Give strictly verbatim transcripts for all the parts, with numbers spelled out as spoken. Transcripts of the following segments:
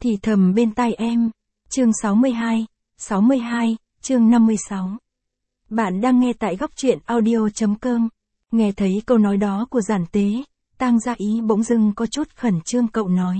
thì thầm bên tai em. Chương sáu mươi hai, sáu mươi hai, chương năm mươi sáu. Bạn đang nghe tại góc truyện audio.com. Nghe thấy câu nói đó của Giản Tế, Tang Gia Ý bỗng dưng có chút khẩn trương. Cậu nói: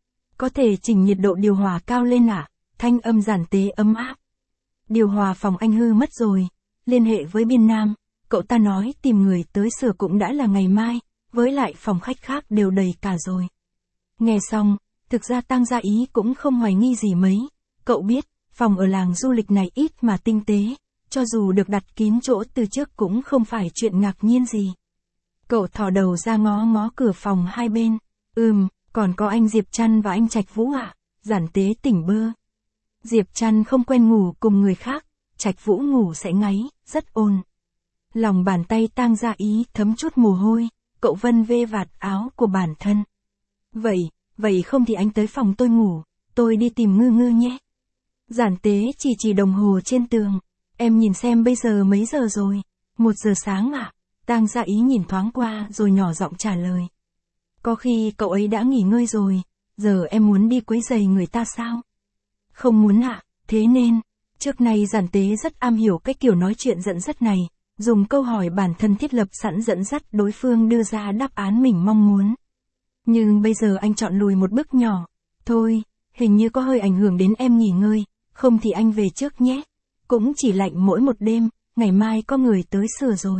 có thể chỉnh nhiệt độ điều hòa cao lên à? Thanh âm Giản Tế ấm áp. Điều hòa phòng anh hư mất rồi, liên hệ với Biên Nam, cậu ta nói tìm người tới sửa cũng đã là ngày mai, với lại phòng khách khác đều đầy cả rồi. Nghe xong, thực ra Tang Gia Ý cũng không hoài nghi gì mấy. Cậu biết, phòng ở làng du lịch này ít mà tinh tế, cho dù được đặt kín chỗ từ trước cũng không phải chuyện ngạc nhiên gì. Cậu thò đầu ra ngó ngó cửa phòng hai bên. Ừm, còn có anh Diệp Trăn và anh Trạch Vũ à? Giản Tế tỉnh bơ. Diệp Trăn không quen ngủ cùng người khác, Trạch Vũ ngủ sẽ ngáy, rất ồn. Lòng bàn tay Tang Gia Ý thấm chút mồ hôi, cậu vân vê vạt áo của bản thân. Vậy, vậy không thì anh tới phòng tôi ngủ, tôi đi tìm Ngư Ngư nhé. Giản Tế chỉ chỉ đồng hồ trên tường. Em nhìn xem bây giờ mấy giờ rồi? Một giờ sáng ạ. À? Tang Gia Ý nhìn thoáng qua rồi nhỏ giọng trả lời. Có khi cậu ấy đã nghỉ ngơi rồi, giờ em muốn đi quấy rầy người ta sao? Không muốn ạ, à? Thế nên, trước nay Giản Tế rất am hiểu cái kiểu nói chuyện dẫn dắt này, dùng câu hỏi bản thân thiết lập sẵn dẫn dắt đối phương đưa ra đáp án mình mong muốn. Nhưng bây giờ anh chọn lùi một bước nhỏ. Thôi, hình như có hơi ảnh hưởng đến em nghỉ ngơi, không thì anh về trước nhé. Cũng chỉ lạnh mỗi một đêm, ngày mai có người tới sửa rồi.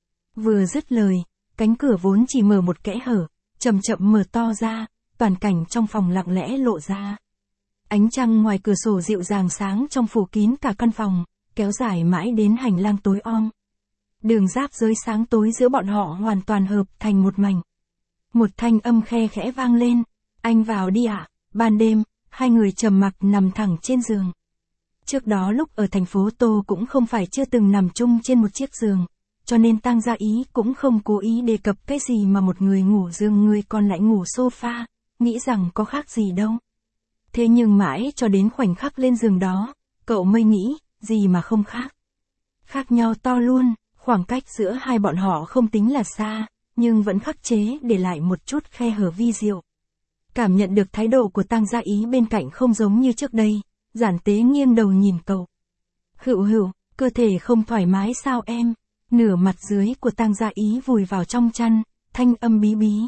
Vừa dứt lời, cánh cửa vốn chỉ mở một kẽ hở, chậm chậm mở to ra, toàn cảnh trong phòng lặng lẽ lộ ra. Ánh trăng ngoài cửa sổ dịu dàng sáng trong phủ kín cả căn phòng, kéo dài mãi đến hành lang tối om. Đường giáp giới sáng tối giữa bọn họ hoàn toàn hợp thành một mảnh. Một thanh âm khe khẽ vang lên. Anh vào đi ạ. À? Ban đêm, hai người trầm mặc nằm thẳng trên giường. Trước đó lúc ở thành phố Tô cũng không phải chưa từng nằm chung trên một chiếc giường, cho nên Tang Gia Ý cũng không cố ý đề cập cái gì mà một người ngủ giường người còn lại ngủ sofa, nghĩ rằng có khác gì đâu. Thế nhưng mãi cho đến khoảnh khắc lên giường đó, cậu mới nghĩ, gì mà không khác. Khác nhau to luôn, khoảng cách giữa hai bọn họ không tính là xa, nhưng vẫn khắc chế để lại một chút khe hở vi diệu. Cảm nhận được thái độ của Tang Gia Ý bên cạnh không giống như trước đây, Giản Tế nghiêng đầu nhìn cậu. Hựu hựu, cơ thể không thoải mái sao em? Nửa mặt dưới của Tang Gia Ý vùi vào trong chăn, thanh âm bí bí.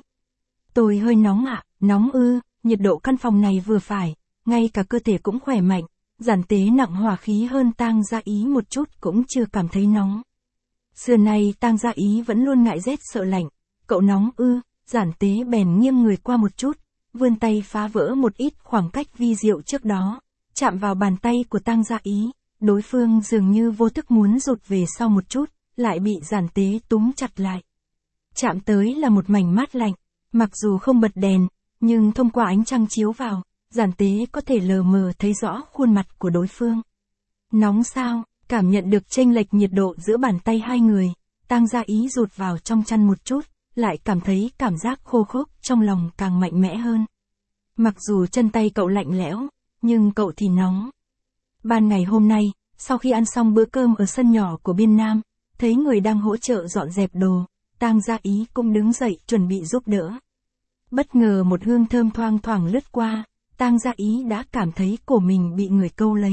Tôi hơi nóng ạ, à? Nóng ư, nhiệt độ căn phòng này vừa phải, ngay cả cơ thể cũng khỏe mạnh. Giản Tế nặng hỏa khí hơn Tang Gia Ý một chút cũng chưa cảm thấy nóng. Xưa nay Tang Gia Ý vẫn luôn ngại rét sợ lạnh, cậu nóng ư? Giản Tế bèn nghiêng người qua một chút, vươn tay phá vỡ một ít khoảng cách vi diệu trước đó, chạm vào bàn tay của Tang Gia Ý, đối phương dường như vô thức muốn rụt về sau một chút, lại bị Giản Tế túm chặt lại. Chạm tới là một mảnh mát lạnh, mặc dù không bật đèn, nhưng thông qua ánh trăng chiếu vào, Giản Tế có thể lờ mờ thấy rõ khuôn mặt của đối phương. Nóng sao? Cảm nhận được chênh lệch nhiệt độ giữa bàn tay hai người, Tang Gia Ý rụt vào trong chăn một chút, lại cảm thấy cảm giác khô khốc trong lòng càng mạnh mẽ hơn. Mặc dù chân tay cậu lạnh lẽo, nhưng cậu thì nóng. Ban ngày hôm nay, sau khi ăn xong bữa cơm ở sân nhỏ của Biên Nam, thấy người đang hỗ trợ dọn dẹp đồ, Tang Gia Ý cũng đứng dậy chuẩn bị giúp đỡ. Bất ngờ một hương thơm thoang thoảng lướt qua, Tang Gia Ý đã cảm thấy cổ mình bị người câu lấy.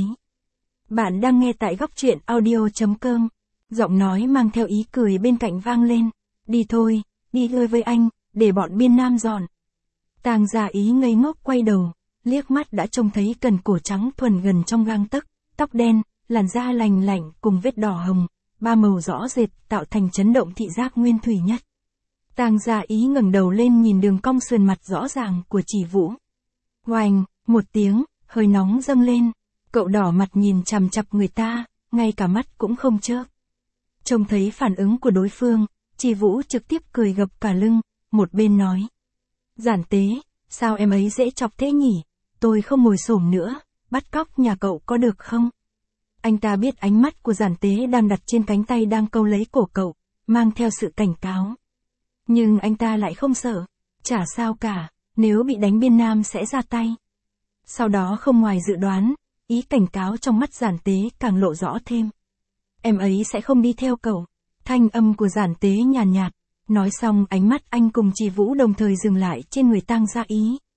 Bạn đang nghe tại góc truyện audio.com. Giọng nói mang theo ý cười bên cạnh vang lên. Đi thôi, đi chơi với anh, để bọn Biên Nam dọn. Tang Gia Ý ngây ngốc quay đầu, liếc mắt đã trông thấy cần cổ trắng thuần gần trong gang tấc, tóc đen, làn da lành lạnh cùng vết đỏ hồng, ba màu rõ rệt tạo thành chấn động thị giác nguyên thủy nhất. Tang Gia Ý ngẩng đầu lên nhìn đường cong sườn mặt rõ ràng của Chỉ Vũ. Oành, một tiếng, hơi nóng dâng lên, cậu đỏ mặt nhìn chằm chằm người ta, ngay cả mắt cũng không chớp. Trông thấy phản ứng của đối phương, Chỉ Vũ trực tiếp cười gập cả lưng, một bên nói. Giản Tế, sao em ấy dễ chọc thế nhỉ? Tôi không ngồi xổm nữa, bắt cóc nhà cậu có được không? Anh ta biết ánh mắt của Giản Tế đang đặt trên cánh tay đang câu lấy cổ cậu, mang theo sự cảnh cáo. Nhưng anh ta lại không sợ, chả sao cả, nếu bị đánh Biên Nam sẽ ra tay. Sau đó không ngoài dự đoán, ý cảnh cáo trong mắt Giản Tế càng lộ rõ thêm. Em ấy sẽ không đi theo cậu. Thanh âm của Giản Tế nhàn nhạt, nhạt. Nói xong ánh mắt anh cùng Chỉ Vũ đồng thời dừng lại trên người Tang Gia Ý,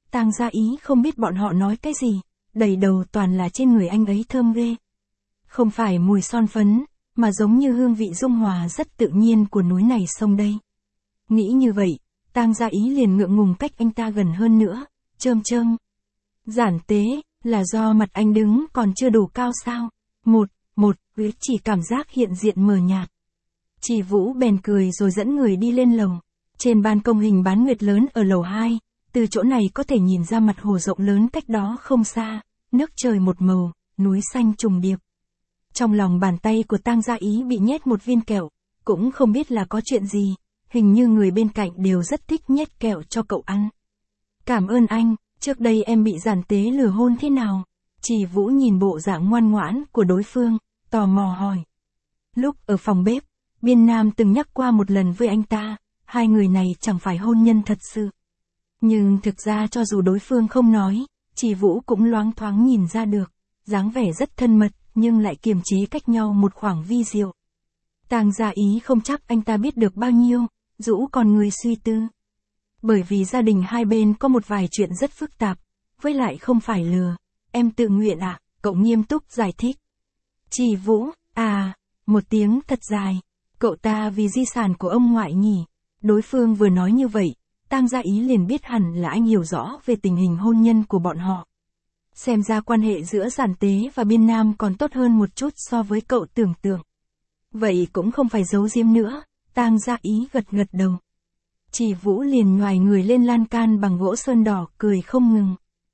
Tang Gia Ý không biết bọn họ nói cái gì, đầy đầu toàn là trên người anh ấy thơm ghê. Không phải mùi son phấn, mà giống như hương vị dung hòa rất tự nhiên của núi này sông đây. Nghĩ như vậy, Tang Gia Ý liền ngượng ngùng cách anh ta gần hơn nữa, chơm chơm. Giản Tế, là do mặt anh đứng còn chưa đủ cao sao? Một, một, chỉ cảm giác hiện diện mờ nhạt. Chỉ Vũ bèn cười rồi dẫn người đi lên lầu. Trên ban công hình bán nguyệt lớn ở lầu hai, từ chỗ này có thể nhìn ra mặt hồ rộng lớn cách đó không xa, nước trời một màu, núi xanh trùng điệp. Trong lòng bàn tay của Tang Gia Ý bị nhét một viên kẹo, cũng không biết là có chuyện gì, hình như người bên cạnh đều rất thích nhét kẹo cho cậu ăn. Cảm ơn anh, trước đây em bị Giản Tế lừa hôn thế nào? Chỉ Vũ nhìn bộ dạng ngoan ngoãn của đối phương, tò mò hỏi. Lúc ở phòng bếp, Biên Nam từng nhắc qua một lần với anh ta, hai người này chẳng phải hôn nhân thật sự. Nhưng thực ra cho dù đối phương không nói, Chỉ Vũ cũng loáng thoáng nhìn ra được, dáng vẻ rất thân mật, nhưng lại kiềm chế cách nhau một khoảng vi diệu. Tang Gia Ý không chắc anh ta biết được bao nhiêu, rũ còn người suy tư. Bởi vì gia đình hai bên có một vài chuyện rất phức tạp, với lại không phải lừa, em tự nguyện ạ, à, cậu nghiêm túc giải thích. Chỉ Vũ, à, một tiếng thật dài, cậu ta vì di sản của ông ngoại nhỉ. Đối phương vừa nói như vậy, Tang Gia Ý liền biết hẳn là anh hiểu rõ về tình hình hôn nhân của bọn họ. Xem ra quan hệ giữa Giản Tế và Biên Nam còn tốt hơn một chút so với cậu tưởng tượng. Vậy cũng không phải giấu giếm nữa, Tang Gia Ý gật gật đầu. Chỉ Vũ liền nhoài người lên lan can bằng gỗ sơn đỏ cười không ngừng.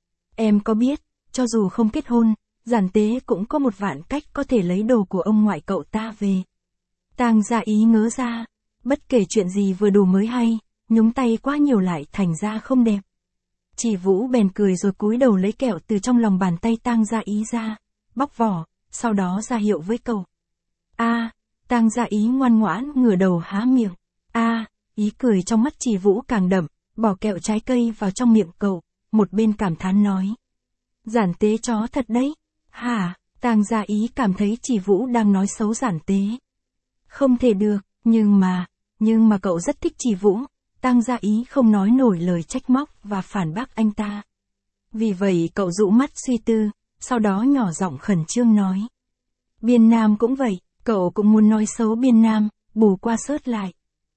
Em có biết, cho dù không kết hôn, Giản Tế cũng có một vạn cách có thể lấy đồ của ông ngoại cậu ta về. Tang Gia Ý ngớ ra, bất kể chuyện gì vừa đủ mới hay, nhúng tay quá nhiều lại thành ra không đẹp. Chỉ Vũ bèn cười rồi cúi đầu lấy kẹo từ trong lòng bàn tay Tang Gia Ý ra, bóc vỏ, sau đó ra hiệu với cậu. A, à, Tang Gia Ý ngoan ngoãn ngửa đầu há miệng. A, à, ý cười trong mắt Chỉ Vũ càng đậm, bỏ kẹo trái cây vào trong miệng cậu, một bên cảm thán nói. Giản Tế chó thật đấy. Hả? Tang Gia Ý cảm thấy Chỉ Vũ đang nói xấu Giản Tế. Không thể được, nhưng mà, nhưng mà cậu rất thích Chỉ Vũ. Tang Gia Ý không nói nổi lời trách móc và phản bác anh ta. Vì vậy cậu dụ mắt suy tư, sau đó nhỏ giọng khẩn trương nói. Biên Nam cũng vậy, cậu cũng muốn nói xấu Biên Nam, bù qua sớt lại.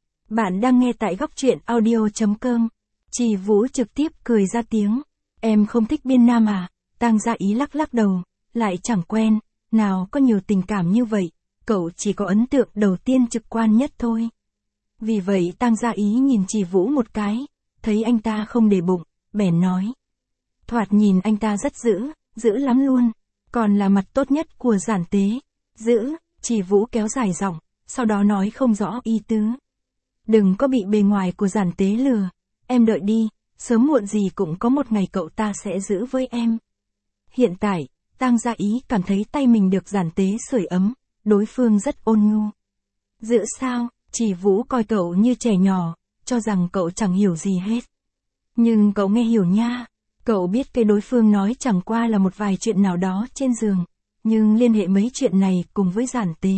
Bạn đang nghe tại góc truyện audio chấm com. Chỉ Vũ trực tiếp cười ra tiếng. Em không thích Biên Nam à? Tang Gia Ý lắc lắc đầu, lại chẳng quen, nào có nhiều tình cảm như vậy, cậu chỉ có ấn tượng đầu tiên trực quan nhất thôi. Vì vậy Tang Gia Ý nhìn Chỉ Vũ một cái, thấy anh ta không để bụng, bèn nói. Thoạt nhìn anh ta rất dữ, dữ lắm luôn, còn là mặt tốt nhất của Giản Tế. Dữ, Chỉ Vũ kéo dài giọng, sau đó nói không rõ ý tứ. Đừng có bị bề ngoài của Giản Tế lừa, em đợi đi, sớm muộn gì cũng có một ngày cậu ta sẽ giữ với em. Hiện tại, Tang Gia Ý cảm thấy tay mình được Giản Tế sưởi ấm, đối phương rất ôn nhu. Giữ sao? Chỉ Vũ coi cậu như trẻ nhỏ, cho rằng cậu chẳng hiểu gì hết. Nhưng cậu nghe hiểu nha, cậu biết cái đối phương nói chẳng qua là một vài chuyện nào đó trên giường, nhưng liên hệ mấy chuyện này cùng với Giản Tế.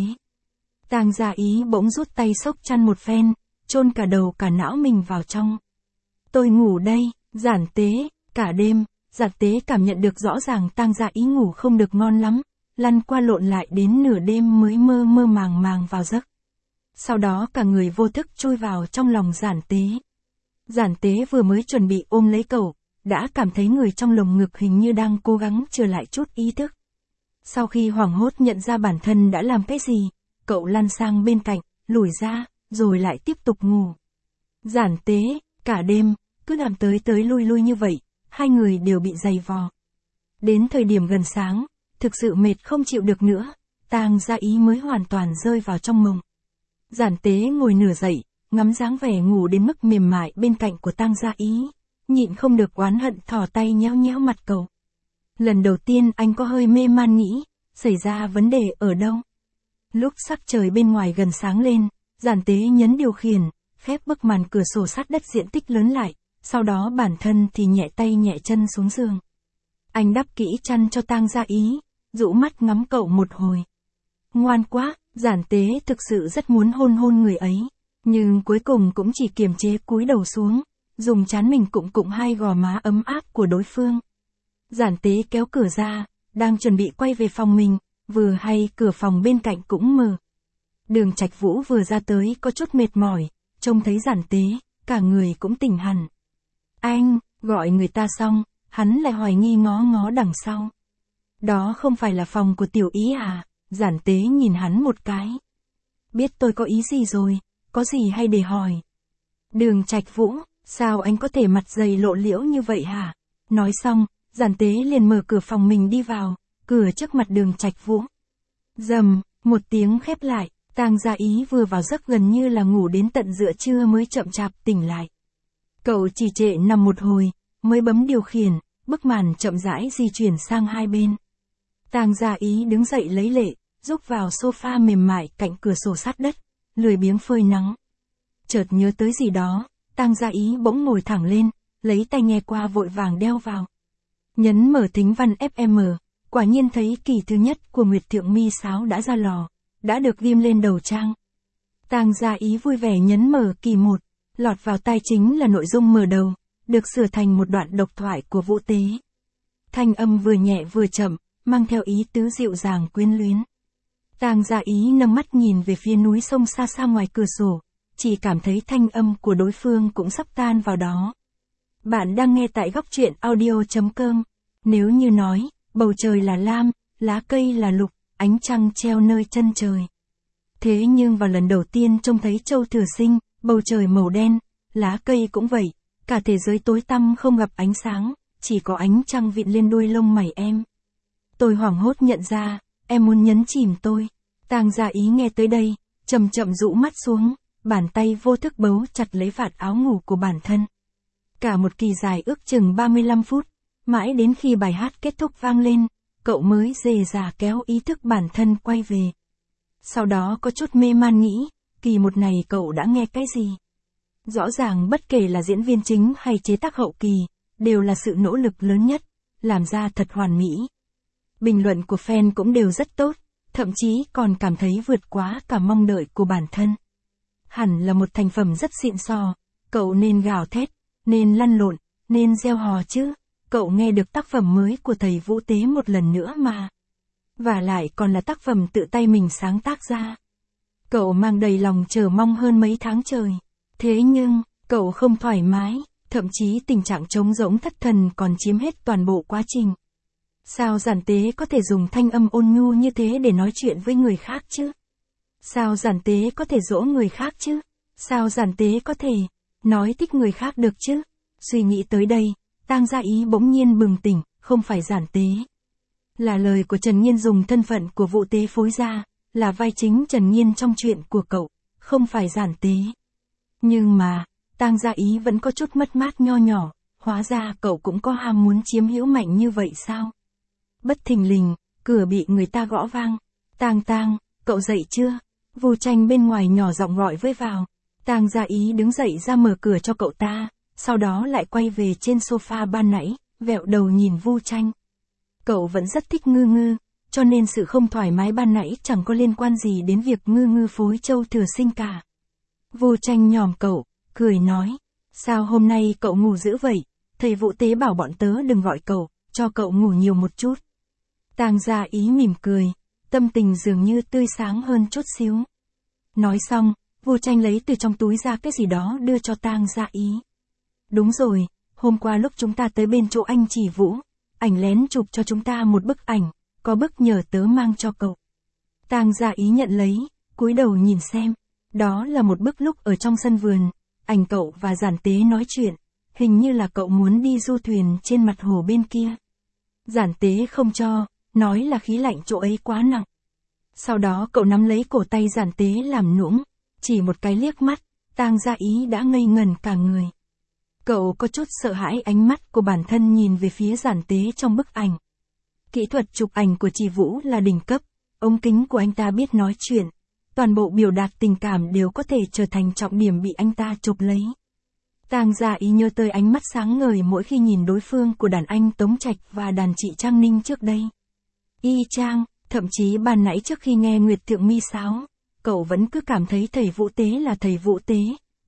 Tang Gia Ý bỗng rút tay xốc chăn một phen, chôn cả đầu cả não mình vào trong. Tôi ngủ đây, Giản Tế, cả đêm, Giản Tế cảm nhận được rõ ràng Tang Gia Ý ngủ không được ngon lắm, lăn qua lộn lại đến nửa đêm mới mơ mơ màng màng vào giấc. Sau đó cả người vô thức chui vào trong lòng Giản Tế. Giản Tế vừa mới chuẩn bị ôm lấy cậu, đã cảm thấy người trong lồng ngực hình như đang cố gắng trở lại chút ý thức. Sau khi hoảng hốt nhận ra bản thân đã làm cái gì, cậu lăn sang bên cạnh, lùi ra, rồi lại tiếp tục ngủ. Giản Tế, cả đêm, cứ làm tới tới lui lui như vậy, hai người đều bị dày vò. Đến thời điểm gần sáng, thực sự mệt không chịu được nữa, Tang Gia Ý mới hoàn toàn rơi vào trong mộng. Giản Tế ngồi nửa dậy, ngắm dáng vẻ ngủ đến mức mềm mại bên cạnh của Tang Gia Ý, nhịn không được oán hận thò tay nhéo nhéo mặt cậu. Lần đầu tiên anh có hơi mê man nghĩ, xảy ra vấn đề ở đâu. Lúc sắc trời bên ngoài gần sáng lên, Giản Tế nhấn điều khiển, khép bức màn cửa sổ sát đất diện tích lớn lại, sau đó bản thân thì nhẹ tay nhẹ chân xuống giường. Anh đắp kỹ chăn cho Tang Gia Ý, dụ mắt ngắm cậu một hồi. Ngoan quá, Giản Tế thực sự rất muốn hôn hôn người ấy, nhưng cuối cùng cũng chỉ kiềm chế cúi đầu xuống, dùng trán mình cụng cụng hai gò má ấm áp của đối phương. Giản Tế kéo cửa ra, đang chuẩn bị quay về phòng mình, vừa hay cửa phòng bên cạnh cũng mở. Đường Trạch Vũ vừa ra tới có chút mệt mỏi, trông thấy Giản Tế, cả người cũng tỉnh hẳn. Anh, gọi người ta xong, hắn lại hoài nghi ngó ngó đằng sau. Đó không phải là phòng của Tiểu Ý à? Giản Tế nhìn hắn một cái. Biết tôi có ý gì rồi, có gì hay để hỏi. Đường Trạch Vũ, sao anh có thể mặt dày lộ liễu như vậy hả? Nói xong, Giản Tế liền mở cửa phòng mình đi vào, cửa trước mặt Đường Trạch Vũ. Rầm, một tiếng khép lại, Tang Gia Ý vừa vào giấc gần như là ngủ đến tận giữa trưa mới chậm chạp tỉnh lại. Cậu trì trệ nằm một hồi, mới bấm điều khiển, bức màn chậm rãi di chuyển sang hai bên. Tang Gia Ý đứng dậy lấy lệ, rúc vào sofa mềm mại cạnh cửa sổ sát đất, lười biếng phơi nắng. Chợt nhớ tới gì đó, Tang Gia Ý bỗng ngồi thẳng lên, lấy tai nghe qua vội vàng đeo vào. Nhấn mở thính văn ép em, quả nhiên thấy kỳ thứ nhất của Nguyệt Thượng Mi Sáo đã ra lò, đã được ghim lên đầu trang. Tang Gia Ý vui vẻ nhấn mở kỳ một, lọt vào tai chính là nội dung mở đầu, được sửa thành một đoạn độc thoại của Vũ Tế. Thanh âm vừa nhẹ vừa chậm, mang theo ý tứ dịu dàng quyến luyến. Tang Gia Ý nâng mắt nhìn về phía núi sông xa xa ngoài cửa sổ, chỉ cảm thấy thanh âm của đối phương cũng sắp tan vào đó. Bạn đang nghe tại góc truyện audio chấm com. Nếu như nói, bầu trời là lam, lá cây là lục, ánh trăng treo nơi chân trời. Thế nhưng vào lần đầu tiên trông thấy Châu Thừa Sinh, bầu trời màu đen, lá cây cũng vậy, cả thế giới tối tăm không gặp ánh sáng, chỉ có ánh trăng vịn lên đuôi lông mày em. Tôi hoảng hốt nhận ra, em muốn nhấn chìm tôi. Tang Gia Ý nghe tới đây, chậm chậm rũ mắt xuống, bàn tay vô thức bấu chặt lấy vạt áo ngủ của bản thân. Cả một kỳ dài ước chừng ba mươi lăm phút, mãi đến khi bài hát kết thúc vang lên, cậu mới dề dà kéo ý thức bản thân quay về. Sau đó có chút mê man nghĩ, kỳ một này cậu đã nghe cái gì? Rõ ràng bất kể là diễn viên chính hay chế tác hậu kỳ, đều là sự nỗ lực lớn nhất, làm ra thật hoàn mỹ. Bình luận của fan cũng đều rất tốt, thậm chí còn cảm thấy vượt quá cả mong đợi của bản thân. Hẳn là một thành phẩm rất xịn sò, cậu nên gào thét, nên lăn lộn, nên reo hò chứ, cậu nghe được tác phẩm mới của thầy Vũ Tế một lần nữa mà. Và lại còn là tác phẩm tự tay mình sáng tác ra. Cậu mang đầy lòng chờ mong hơn mấy tháng trời. Thế nhưng, cậu không thoải mái, thậm chí tình trạng trống rỗng thất thần còn chiếm hết toàn bộ quá trình. Sao Giản Tế có thể dùng thanh âm ôn nhu như thế để nói chuyện với người khác chứ? Sao Giản Tế có thể dỗ người khác chứ? Sao Giản Tế có thể nói thích người khác được chứ? Suy nghĩ tới đây, Tang Gia Ý bỗng nhiên bừng tỉnh, không phải Giản Tế. Là lời của Trần Nhiên dùng thân phận của Vũ Tế phối ra, là vai chính Trần Nhiên trong chuyện của cậu, không phải Giản Tế. Nhưng mà, Tang Gia Ý vẫn có chút mất mát nho nhỏ, hóa ra cậu cũng có ham muốn chiếm hữu mạnh như vậy sao? Bất thình lình, cửa bị người ta gõ vang. Tang Tang, cậu dậy chưa? Vu Tranh bên ngoài nhỏ giọng gọi với vào. Tang Gia Ý đứng dậy ra mở cửa cho cậu ta, sau đó lại quay về trên sofa ban nãy, vẹo đầu nhìn Vu Tranh. Cậu vẫn rất thích Ngư Ngư, cho nên sự không thoải mái ban nãy chẳng có liên quan gì đến việc Ngư Ngư phối Châu Thừa Sinh cả. Vu Tranh nhòm cậu, cười nói, sao hôm nay cậu ngủ dữ vậy? Thầy Vũ Tế bảo bọn tớ đừng gọi cậu, cho cậu ngủ nhiều một chút. Tang Gia Ý mỉm cười, tâm tình dường như tươi sáng hơn chút xíu. Nói xong, Vu Tranh lấy từ trong túi ra cái gì đó đưa cho Tang Gia Ý. Đúng rồi, hôm qua lúc chúng ta tới bên chỗ anh Chỉ Vũ, ảnh lén chụp cho chúng ta một bức ảnh, có bức nhờ tớ mang cho cậu. Tang Gia Ý nhận lấy, cúi đầu nhìn xem, đó là một bức lúc ở trong sân vườn, ảnh cậu và Giản Tế nói chuyện, hình như là cậu muốn đi du thuyền trên mặt hồ bên kia. Giản Tế không cho, nói là khí lạnh chỗ ấy quá nặng. Sau đó cậu nắm lấy cổ tay Giản Tế làm nũng, chỉ một cái liếc mắt, Tang Gia Ý đã ngây ngần cả người. Cậu có chút sợ hãi ánh mắt của bản thân nhìn về phía Giản Tế trong bức ảnh. Kỹ thuật chụp ảnh của Chỉ Vũ là đỉnh cấp, ống kính của anh ta biết nói chuyện, toàn bộ biểu đạt tình cảm đều có thể trở thành trọng điểm bị anh ta chụp lấy. Tang Gia Ý nhớ tới ánh mắt sáng ngời mỗi khi nhìn đối phương của đàn anh Tống Trạch và đàn chị Trang Ninh trước đây. Y chang, thậm chí ban nãy trước khi nghe Nguyệt Thượng Mi Sáo, cậu vẫn cứ cảm thấy thầy Vũ Tế là thầy Vũ Tế,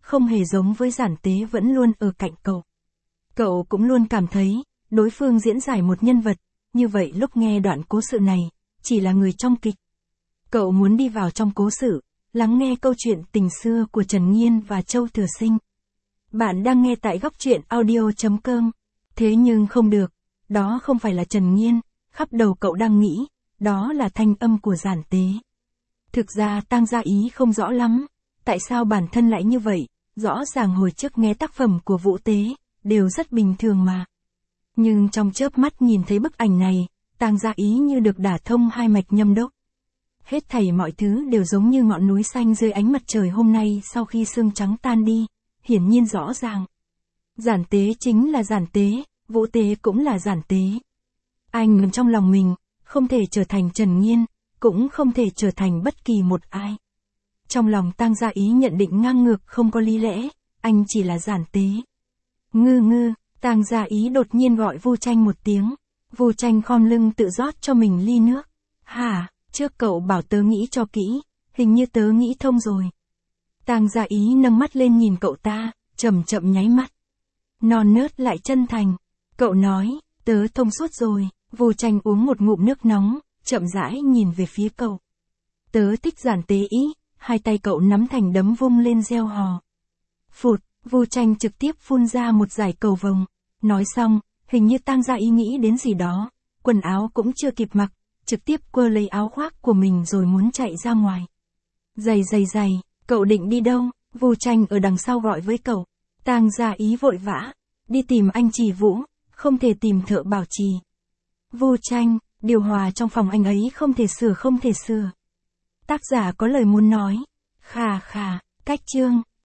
không hề giống với Giản Tế vẫn luôn ở cạnh cậu. Cậu cũng luôn cảm thấy, đối phương diễn giải một nhân vật, như vậy lúc nghe đoạn cố sự này, chỉ là người trong kịch. Cậu muốn đi vào trong cố sự, lắng nghe câu chuyện tình xưa của Trần Nhiên và Châu Thừa Sinh. Bạn đang nghe tại góc truyện audio chấm com. Thế nhưng không được, đó không phải là Trần Nhiên, khắp đầu cậu đang nghĩ, đó là thanh âm của Giản Tế. Thực ra Tang Gia Ý không rõ lắm, tại sao bản thân lại như vậy, rõ ràng hồi trước nghe tác phẩm của Vũ Tế, đều rất bình thường mà. Nhưng trong chớp mắt nhìn thấy bức ảnh này, Tang Gia Ý như được đả thông hai mạch nhâm đốc. Hết thảy mọi thứ đều giống như ngọn núi xanh dưới ánh mặt trời hôm nay sau khi sương trắng tan đi, hiển nhiên rõ ràng. Giản Tế chính là Giản Tế, Vũ Tế cũng là Giản Tế. Anh ngầm trong lòng mình, không thể trở thành Trần Nhiên, cũng không thể trở thành bất kỳ một ai. Trong lòng Tang Gia Ý nhận định ngang ngược không có lý lẽ, anh chỉ là Giản Tế. Ngư ngư, Tang Gia Ý đột nhiên gọi Vu Tranh một tiếng. Vu Tranh khom lưng tự rót cho mình ly nước. Hả, trước cậu bảo tớ nghĩ cho kỹ, hình như tớ nghĩ thông rồi. Tang Gia Ý nâng mắt lên nhìn cậu ta, chậm chậm nháy mắt. Non nớt lại chân thành. Cậu nói, tớ thông suốt rồi. Vu Tranh uống một ngụm nước nóng, chậm rãi nhìn về phía cậu. Tớ thích Giản Tế ý, hai tay cậu nắm thành đấm vung lên reo hò. Phụt, Vu Tranh trực tiếp phun ra một dải cầu vồng. Nói xong, hình như Tang Gia Ý nghĩ đến gì đó, quần áo cũng chưa kịp mặc, trực tiếp quơ lấy áo khoác của mình rồi muốn chạy ra ngoài. Giày giày giày, cậu định đi đâu? Vu Tranh ở đằng sau gọi với cậu. Tang Gia Ý vội vã, đi tìm anh Trì Vũ, không thể tìm thợ bảo trì. Vu Tranh, điều hòa trong phòng anh ấy không thể sửa không thể sửa. Tác giả có lời muốn nói. Khà khà, cách chương.